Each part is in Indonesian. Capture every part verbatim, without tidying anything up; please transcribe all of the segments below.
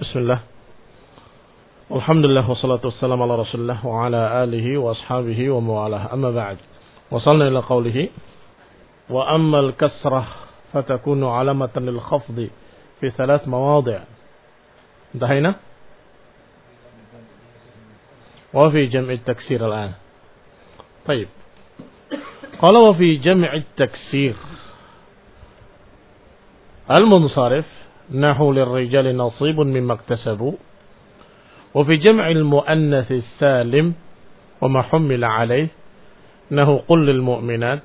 Bismillah. Alhamdulillah wassalatu wassalamu ala Rasulillah wa ala alihi wa ashabihi wa mawalah. Amma ba'd. Wasalna ila qawlihi wa amma al-kasrah fatakunu alamatan lil khafdi fi thalath mawadi'. Intahayna? Wa fi jam'i at-taksir al-an. Baik. Qala wa fi jam'i at-taksir al-munsarif نحو للرجال نصيب مما اكتسبوا وفي جمع المؤنث السالم وما حمل عليه نحو قل للمؤمنات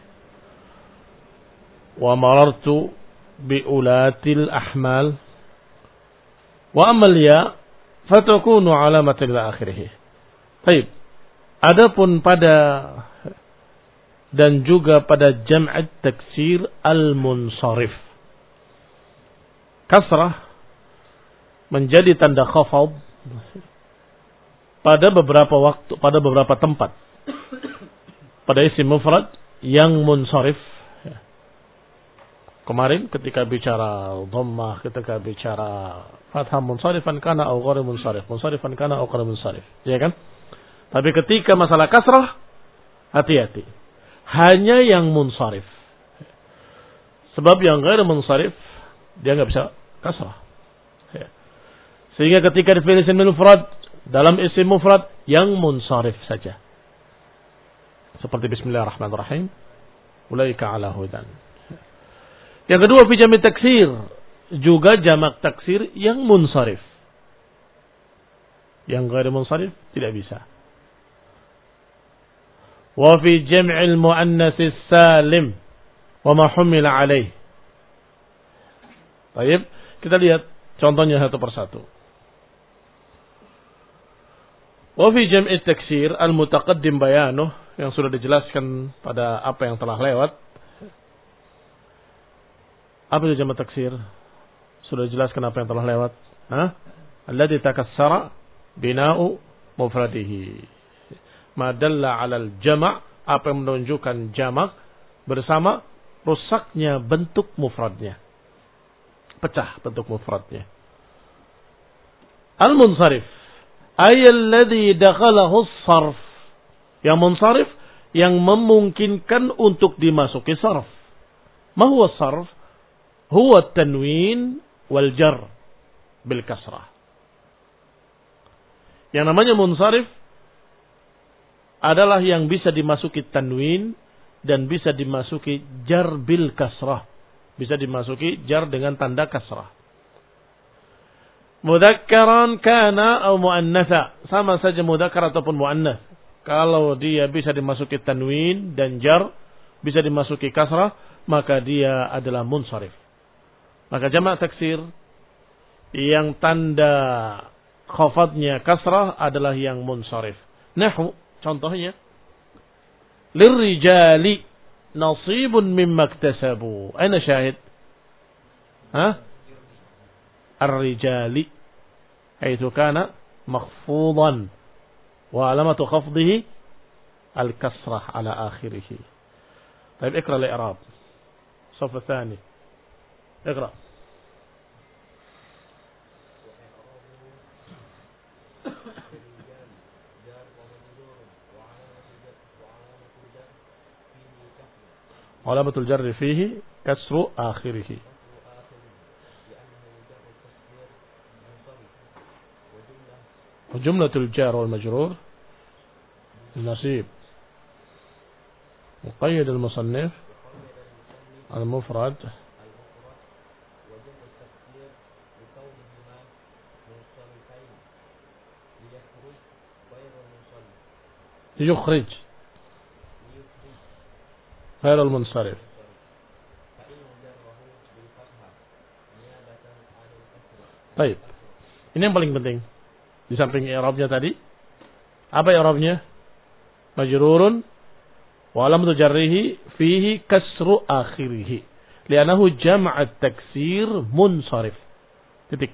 ومررت بأولات الأحمال وأما الياء فتكون علامة إلى آخره. طيب, adapun pada dan juga pada jam'at taksir al-munsarif, kasrah menjadi tanda khafad pada beberapa waktu, pada beberapa tempat. Pada isim mufrad yang munsharif. Kemarin ketika bicara dhammah, ketika bicara fathah munsharifan kana au ghairu munsharif, munsharifan kana au ghairu munsharif, ya kan? Tapi ketika masalah kasrah, hati-hati. Hanya yang munsharif. Sebab yang ghairu munsharif dia enggak bisa kasrah. Ya. Sehingga ketika dipilih isim mufrad, dalam isim mufrad yang munsharif saja. Seperti bismillahirrahmanirrahim. Ulaika ala hudan. Yang kedua, fi jami' taksir, juga jamak taksir yang munsharif. Yang ghairi munsharif tidak bisa. Wa fi jam'il muannats salim wa ma humila alaih. Baik, kita lihat contohnya satu persatu. Wa fi jam'i taksir al-mutaqaddim bayanuh, yang sudah dijelaskan pada apa yang telah lewat. Apa itu jamak taksir? Sudah dijelaskan apa yang telah lewat. Hah? Alladhi takassara bina'u mufradihi. Ma dalla 'alal jama', apa yang menunjukkan jamak bersama rusaknya bentuk mufradnya. Pecah bentuk mufradnya. Al-munsharif ay alladhi dakhalahu as-sarf. Yang munsharif yang memungkinkan untuk dimasuki sarf. Ma huwa sarf? Huwa at-tanwin wal jar bil kasrah. Yang namanya munsharif adalah yang bisa dimasuki tanwin dan bisa dimasuki jar bil kasrah. Bisa dimasuki jar dengan tanda kasrah. Mudakkaran kana atau muannatsa, sama saja mudakkar ataupun muannats. Kalau dia bisa dimasuki tanwin dan jar, bisa dimasuki kasrah, maka dia adalah munsharif. Maka jamak taksir yang tanda khafadnya kasrah adalah yang munsharif. Nahu, contohnya lirrijali nasibun mimma iktasabu. Aina syahid? Ha? Ar-rijali haitsu kana makhfudan wa alamatu khafdihi al-kasrah ala akhirih. Baik, ikra al-i'rab. Saf tsani. Ikra. علامة الجر فيه كسر آخره وجملة الجار والمجرور النصيب مقيد المصنف المفرد يخرج غير المنصرف. Baik. Ini yang paling penting. Di samping i'rabnya tadi, apa i'rabnya? Majrurun wa alamatu jarrihi fihi kasru akhirih. Li'annahu jam'at taksir munsharif. Titik.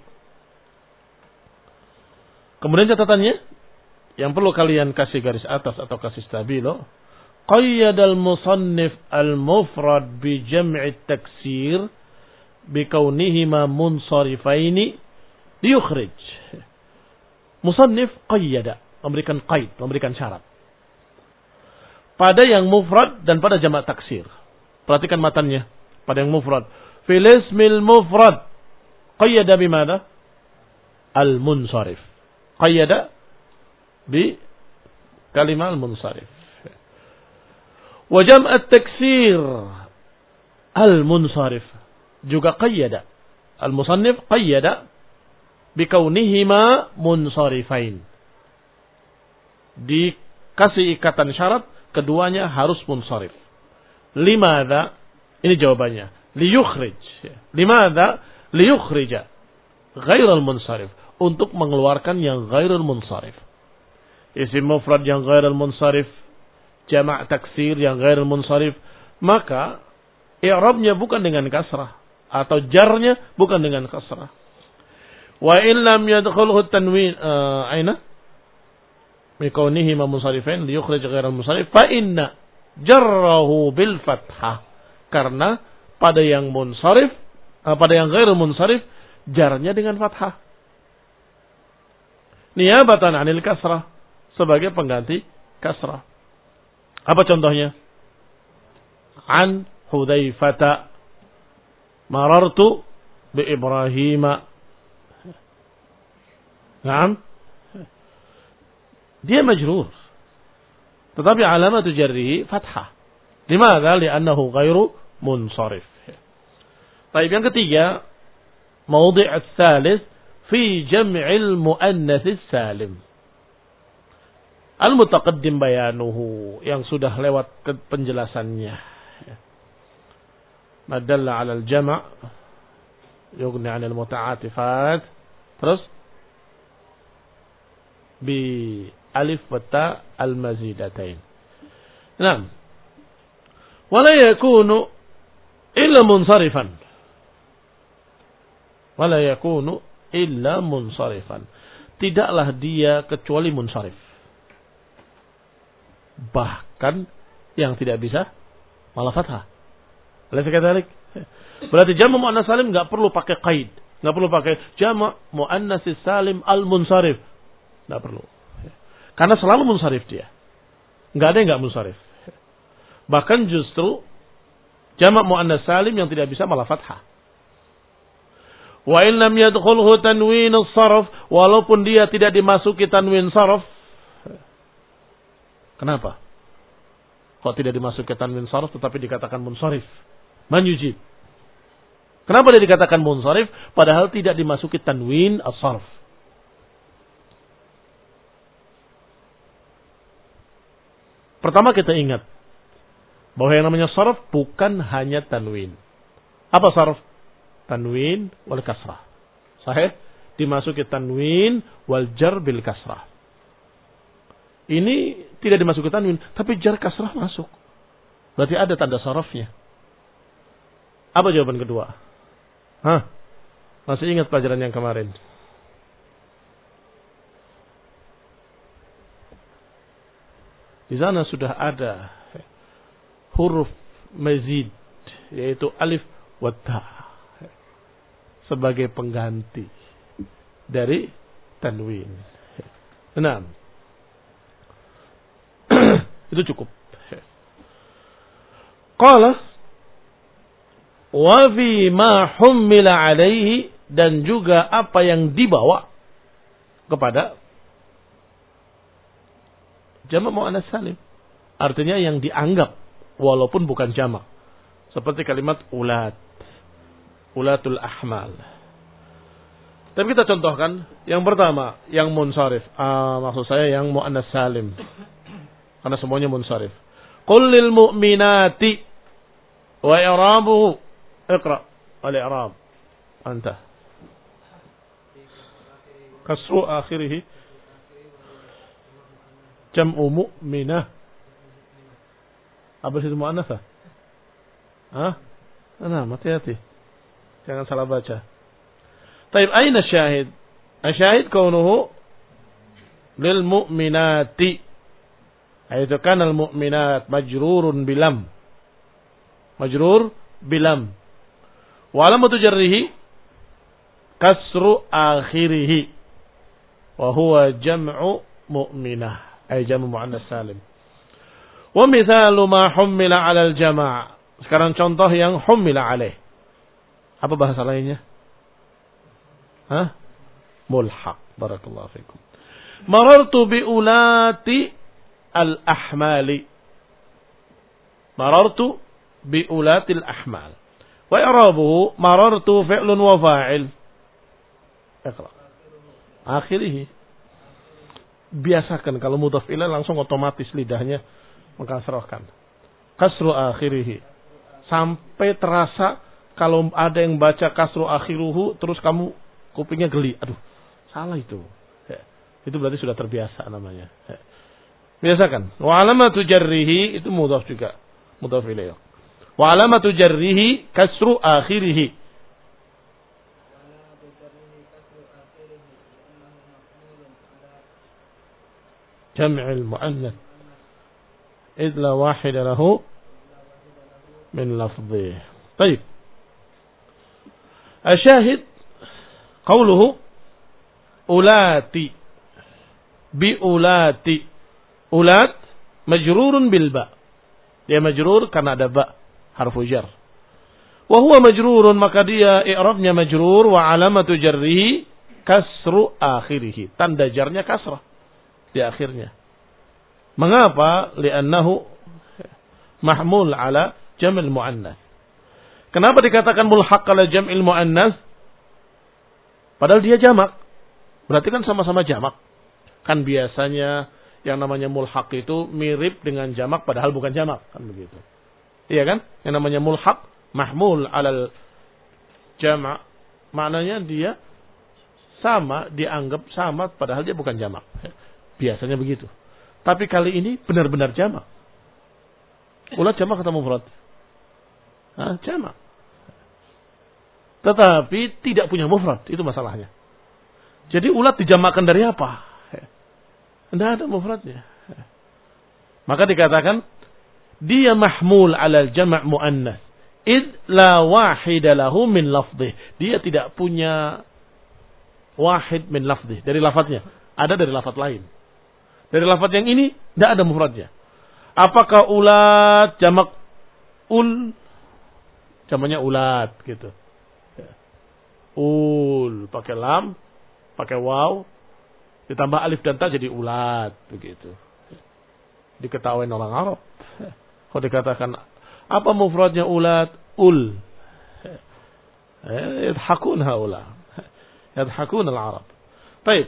Kemudian catatannya yang perlu kalian kasih garis atas atau kasih stabilo. قيد المصنف المفرد بجمع التكسير بكونهما منصرفين liyukhrij. Musannif qayyada, memberikan qaid, memberikan syarat. Pada yang mufrad dan pada jamak taksir. Perhatikan matanya. Pada yang mufrad. Fil ismil mufrad. Qayyada bimana? Al-munsarif. Qayyada bi kalimat al-munsarif. Wa jam' at-taksir al-munsarif. Juga qayyada. Al-musannif qayyada bikaunihima munsarifain. Dikasih ikatan syarat, keduanya harus munsarif. Limadha? Ini jawabannya. Liyukhrij. Limadha? Liyukhrija ghairal munsarif. Untuk mengeluarkan yang ghairal munsarif. Isim mufrad yang ghairal munsarif, jamak taksir yang ghairal munsarif, maka i'rabnya bukan dengan kasrah atau jarnya bukan dengan kasrah. Wa in lam yadkhulhu tanwin uh, aina bikaunihi munsarifain liyukhrij ghairal munsarif fa inna jarrahu bil fathah. Karena pada yang munsarif, uh, pada yang ghairal munsarif, jarnya dengan fathah. Niyabatan 'anil kasrah, sebagai pengganti kasrah. Apa contohnya? An Hudzaifata marartu bi Ibrahima. Naam. Dia majrur. Tetapi alamat jarrihi fathah. Limadha? Li'annahu ghairu munsarif. Baik, yang ketiga, mawdi' ats-tsalits fi jam'il muannats salim. Al-mutaqaddim bayanuhu, yang sudah lewat penjelasannya. Madalla 'ala al-jam' yughni 'anil muta'atifat. Terus bi alif wa ta al-mazidatain. Naam. Wala yakunu illa munsarifan. Wala yakunu illa munsarifan. Tidaklah dia kecuali munsarif. Bahkan yang tidak bisa malah fathah. Alaysa kadzalik? Berarti jamak muannas salim enggak perlu pakai qaid, enggak perlu pakai jamak muannas salim al-munsarif. Enggak perlu. Karena selalu munsarif dia. Enggak ada yang enggak munsarif. Bahkan justru jamak muannas salim yang tidak bisa malah fathah. Wa in lam yadkhulhu tanwin as-sarf, walaupun dia tidak dimasuki tanwin sarf. Kenapa? Kok tidak dimasuki tanwin sarf tetapi dikatakan munsharif? Man yujib? Kenapa dia dikatakan munsharif padahal tidak dimasuki tanwin as-sarf? Pertama kita ingat bahwa yang namanya sarf bukan hanya tanwin. Apa sarf? Tanwin wal kasrah. Sahih? Dimasuki tanwin wal jar bil kasrah. Ini tidak dimasuki tanwin, tapi jar kasrah masuk. Berarti ada tanda sarafnya. Apa jawaban kedua? Hah? Masih ingat pelajaran yang kemarin? Di sana sudah ada huruf mazid, yaitu alif wa ta, sebagai pengganti dari tanwin. Enam. Itu cukup. Qala wa fi ma hummila alaihi, dan juga apa yang dibawa kepada jamak muannas salim. Artinya yang dianggap walaupun bukan jamak. Seperti kalimat ulat. Ulatul ahmal. Tapi kita contohkan yang pertama, yang munsharif. Ah, maksud saya yang muannas salim. Karena semuanya munsharif. Qul lil mu'minati wa i'rabuhu. Iqra al-i'rab. Anta. Kasru akhirih. Jam'u mu'minah. Apa itu muannasah? Hah? Nah, hati-hati. Jangan salah baca. Taib, aina syahid? Asyahid kaunuhu lil mu'minati. Itu kan al-mu'minat majrurun bilam. Majrur bilam. Wa alamatu jarrihi kasru akhirih wa huwa jam'u mu'minah ay jam'u muannas salim. Wa mithalu ma hummila 'ala al-jama'. Sekarang contoh yang hummila 'alaih. Apa bahasa lainnya? Hah? Mulhaq. Barakallahu fikum. Marartu bi ulati al-ahmali. Marartu bi ulati al-ahmal. Wa i'rabuhu marartu fi'lun wa fa'il. Iqra. Akhirih. Biasakan kalau mudhaf ilaih langsung otomatis lidahnya mengkasrahkan. Kasru akhirih. Sampai terasa kalau ada yang baca kasru akhiruhu terus kamu kupingnya geli. Aduh, salah itu. Ya. Itu berarti sudah terbiasa namanya. Ya. Biasakan. Wa alamatu jarrihi itu mudhaf juga. Mudhaf ilaih. Wa alamatu jarrihi kasru akhirih. Jam'il mu'annath. إذ لا واحد له من لفظه. طيب. الشاهد قوله أولاتي بأولاتي. أولات مجرور بالباء. Dia majrur karena ada ba, harfu jar. Wa huwa majrurun, maka dia i'rabnya majrur wa alamatu jarrihi kasru akhirih. Tanda jarnya kasrah di akhirnya. Mengapa? Li'annahu mahmul ala jam'il mu'annas. Kenapa dikatakan mulhaq ala jam'il mu'annas? Padahal dia jamak. Berarti kan sama-sama jamak. Kan biasanya yang namanya mulhaq itu mirip dengan jamak padahal bukan jamak. Kan begitu. Iya kan? Yang namanya mulhaq mahmul ala jama'. Maknanya dia sama, dianggap sama padahal dia bukan jamak. Biasanya begitu. Tapi kali ini benar-benar jamak. Ulat jamak atau mufrad? Hah, jamak. Tetapi tidak punya mufrad, itu masalahnya. Jadi ulat dijamakkan dari apa? Tidak ada mufradnya. Maka dikatakan dia mahmul alal jama' muannas. Id la wahida lahu min lafdih. Dia tidak punya wahid min lafdih. Dari lafadznya. Ada dari lafadz lain. Dari lafadz yang ini tidak ada mufradnya. Apakah ulat jamak ul? Jamaknya ulat gitu. Ul pakai lam, pakai waw, ditambah alif dan ta jadi ulat begitu. Diketahui orang Arab. Kalau dikatakan apa mufradnya ulat? Ul. Yadhakun haula. Yadhakun al-Arab. Baik.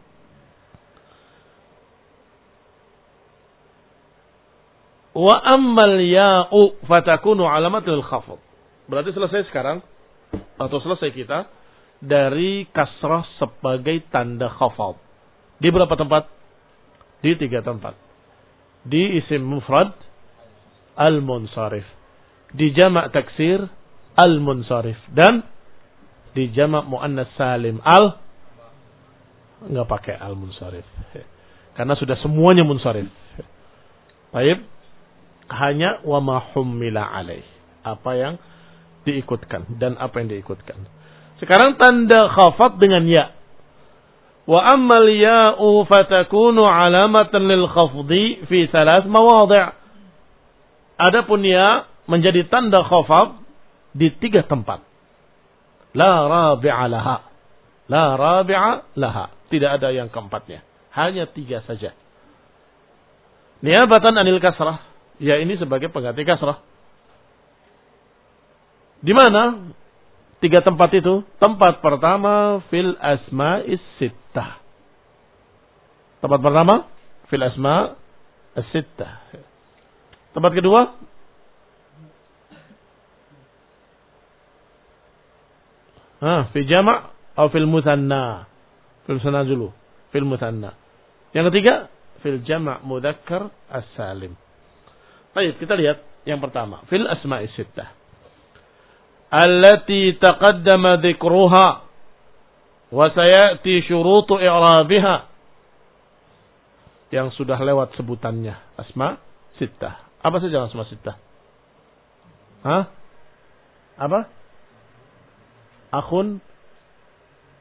Wa ammal ya'u fatakunu alamatul khafd. Berarti selesai sekarang atau selesai kita dari kasrah sebagai tanda khafd. Di berapa tempat? Di tiga tempat. Di isim mufrad al-munsharif, di jamak taksir al-munsharif, dan di jamak muannas salim al enggak pakai al-munsharif. Karena sudah semuanya munsharif. Baik. Hanya wa ma hummila alaih, apa yang diikutkan dan apa yang diikutkan. Sekarang tanda khafad dengan ya. Wa ammal ya'u fatakunu alamatan lil khafdi fi thalath mawadhi'. Adapun ya menjadi tanda khafad di tiga tempat. La rabi'a laha. La rabi'a laha. Tidak ada yang keempatnya. Hanya tiga saja. Niabatan anil kasrah. Ya ini sebagai pengganti kasrah. Di mana tiga tempat itu? Tempat pertama fil asma'is sittah. Tempat pertama fil asma'is sittah. Tempat kedua ah, fi jama' atau fil mutsanna. Fil mutsanna dulu. Fil mutsanna. Yang ketiga fil jama' mudzakkar as-salim. Baik, kita lihat yang pertama. Fil asma'is sittah. Allati taqaddama dzikruha wa sayati syurutu i'rabiha. Yang sudah lewat sebutannya. Asma' sittah. Apa saja asma' sittah? Hah? Apa? Akhun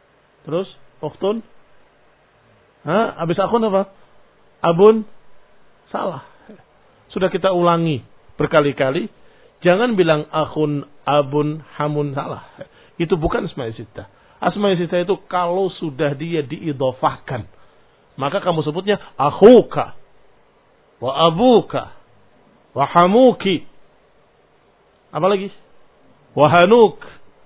Terus ukhtun? Hah? Habis akhun apa? Abun? Salah. Sudah kita ulangi berkali-kali. Jangan bilang akhun, abun, hamun, salah. Itu bukan asma'i sittah. Asma'i sittah itu kalau sudah dia diidhofahkan, maka kamu sebutnya akhuka, wa abuka, wa hamuki. Apa lagi? Wa hanuk,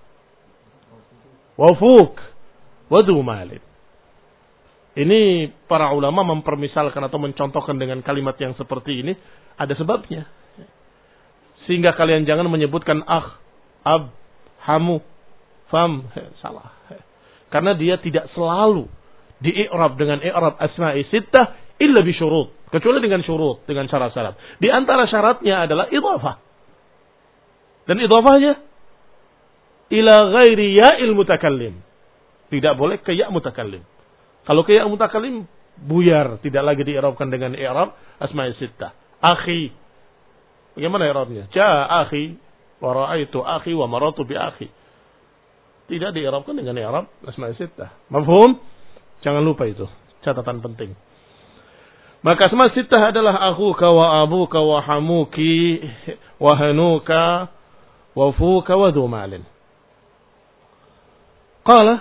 wa fuk, wa dhu malin. Ini para ulama mempermisalkan atau mencontohkan dengan kalimat yang seperti ini. Ada sebabnya. Sehingga kalian jangan menyebutkan akh, ab, hamu, fam. Salah. Karena dia tidak selalu di-i'rab dengan i'rab asma'i sittah illa bi syurut. Kecuali dengan syurut, dengan syarat-syarat. Di antara syaratnya adalah idhafah. Dan idhafahnya ila ghairi ya'il mutakallim. Tidak boleh ke ya' mutakallim. Kalau ke ya' mutakallim buyar, tidak lagi di-i'rabkan dengan i'rab asma'i sittah. Akhi. Bagaimana i'rabnya? Ja'a akhi wa ra'aitu akhi wa maratu bi akhi. Tidak di-i'rabkan dengan i'rab asma'i sittah. Mafhum? Jangan lupa itu. Catatan penting. Maka asma'i sittah adalah akhuka wa abuka wa hamuki wa hanuka wa fuka wa dhu malin. Qala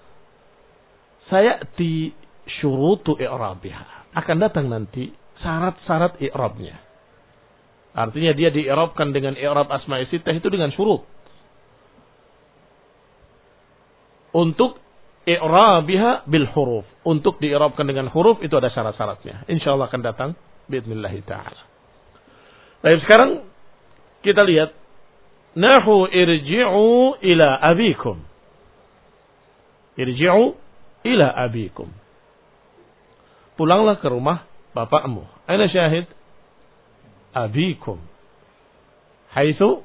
sayati syurutu i'rabiha. Akan datang nanti syarat-syarat i'rabnya. Artinya dia di-i'rabkan dengan i'rab asma'i sittah itu dengan syurut. Untuk i'rabiha bil huruf. Untuk di-i'rabkan dengan huruf itu ada syarat-syaratnya. Insyaallah akan datang biidznillah taala. Baik, sekarang kita lihat nahu irji'u ila abikum. Irji'u ila abikum. Pulanglah ke rumah bapakmu. Aina syahid? Abikum. Haitsu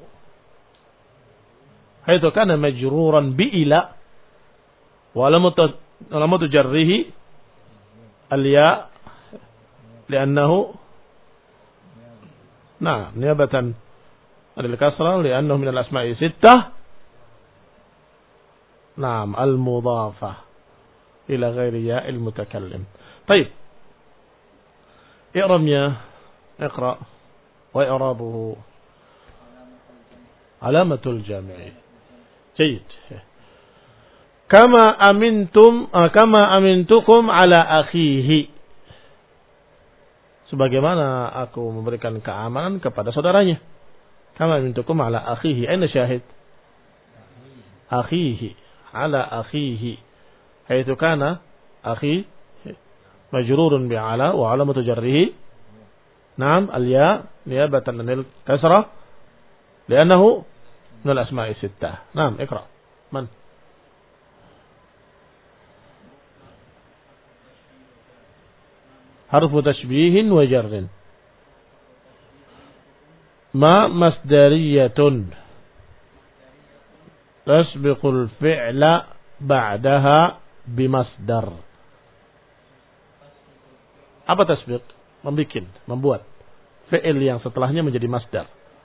haitsu kana majruran bi ila wa lam tujarrihi al-ya li'annahu nah niyabatan al-kasra li'annahu min al-asma'i sittah. Naam, al-mudhafah ila ghairi ya'il mutakallim. Baik. I'rabnya iqra. وإعرابه علامة الجامع. جيد. كما أمنتم كما أمنتكم على أخيه. Sebagaimana aku memberikan keamanan kepada saudaranya. Kama amintukum ala akhihi. Aina syahid? Akhihi. Ala akhihi. Haitsu kana akhi majrurun bi ala wa alamatu jarrihi نعم الياء نيابة عن الكسرة لأنه من الأسماء الستة. نعم اقرأ. من؟ حرف تشبيه وجر. ما مصدرية تسبق الفعل بعدها بمصدر. Apa tasbiq? Membikin, membuat fi'il yang setelahnya menjadi masdar.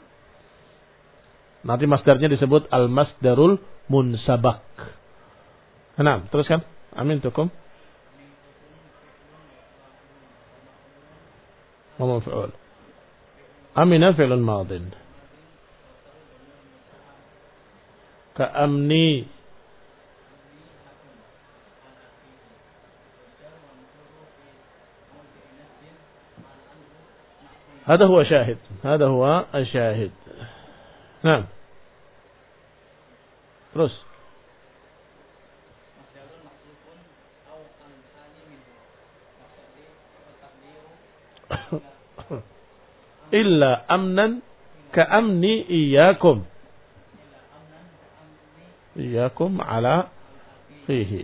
Nanti masdarnya disebut al-masdarul munsabak. Nah, teruskan. Amintukum. Wa maf'ul. Amina fi'lun madin. Ka'amni. هذا هو شاهد. هذا هو الشاهد. نعم. terus. Illa amnan ka'amni iyyakum. Iyyakum ala fihi.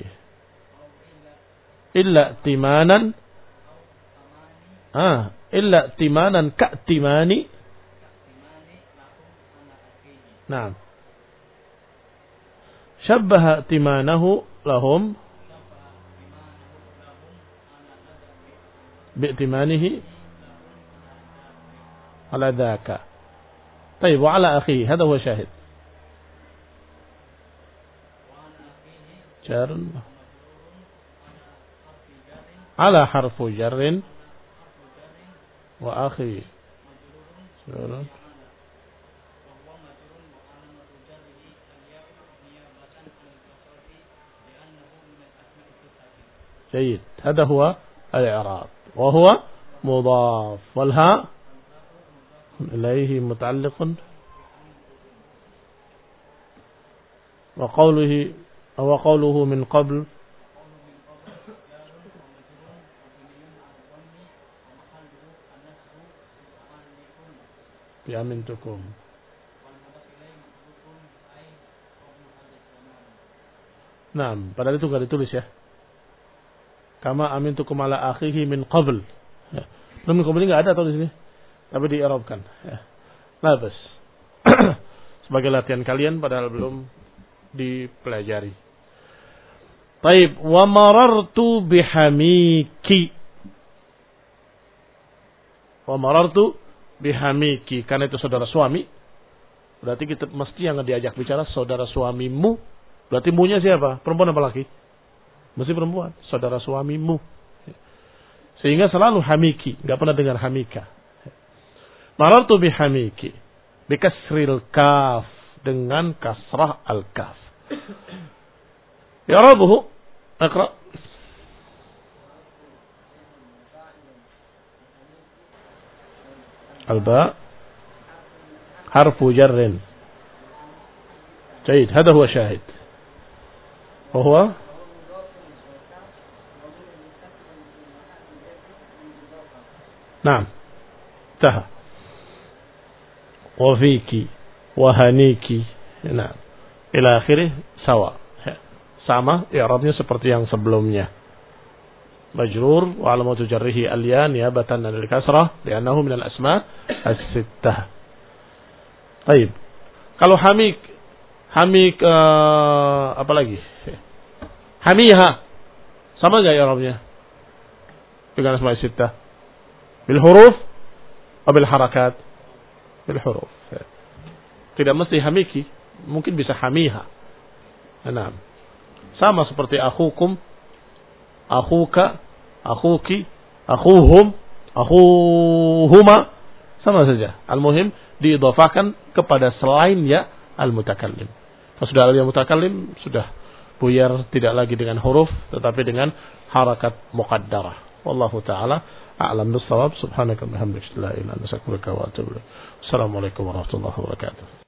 Illa timanan. Ah. Illa timanan ka'timani. Naam. Syabbaha timanahu lahum bi'timanihi ala dhaka. طيب وعلى أخيه هذا هو شاهد. جار ala harfu jarrin wa akhi. جيد. هذا هو الإعراب وهو مضاف والهاء إليه متعلق وقوله أو قوله من قبل بأمنتكم. Nah, padahal itu nggak ditulis ya. Kama amintukum ala akhihi min qabl. Ya. Min qabl ini nggak ada atau di sini? Tapi di-i'rabkan. Ya. Labas. Sebagai latihan kalian padahal belum dipelajari. Taib. Wa marartu bihamiki. Wa marartu bihamiki. Karena itu saudara suami. Berarti kita mesti yang diajak bicara saudara suamimu. Berarti munya siapa? Perempuan apa laki? Mesti perempuan. Saudara suamimu. Sehingga selalu hamiki. Gak pernah dengar hamika. Marartu bihamiki. Bikasril kaf. Dengan kasrah al-kaf. Ya Rabbuhu. Iqra. Al-ba. Harfu jarrin. جيد. هذا هو شاهد. وهو نعم انتهى. وفيك وهنيك نعم إلى آخره سواء. sama i'rabnya seperti yang sebelumnya. Majrur wa alamatu jarrihi al-ya niyabatan 'anil kasrah li'annahu min al-asma' as-sittah. Baik. Kalau hamik hamik uh, apa lagi? Hamiha sama enggak i'rabnya? Dengan asma' as-sittah. Bil huruf atau bil harakat? Bil huruf. Tidak mesti hamiki, mungkin bisa hamiha. Nah, sama seperti akhukum, akhuka, akhuki, akhuhum, akhuhuma, sama saja. Al-muhim diidhafahkan kepada selain ya al-mutakallim. Kalau sudah ada yang mutakallim, sudah buyar tidak lagi dengan huruf, tetapi dengan harakat muqaddarah. Wallahu ta'ala a'lam bis-shawab. Subhanaka wa bihamdika la ilaha illa anta astaghfiruka wa atubu ilaik. Assalamualaikum warahmatullahi wabarakatuh.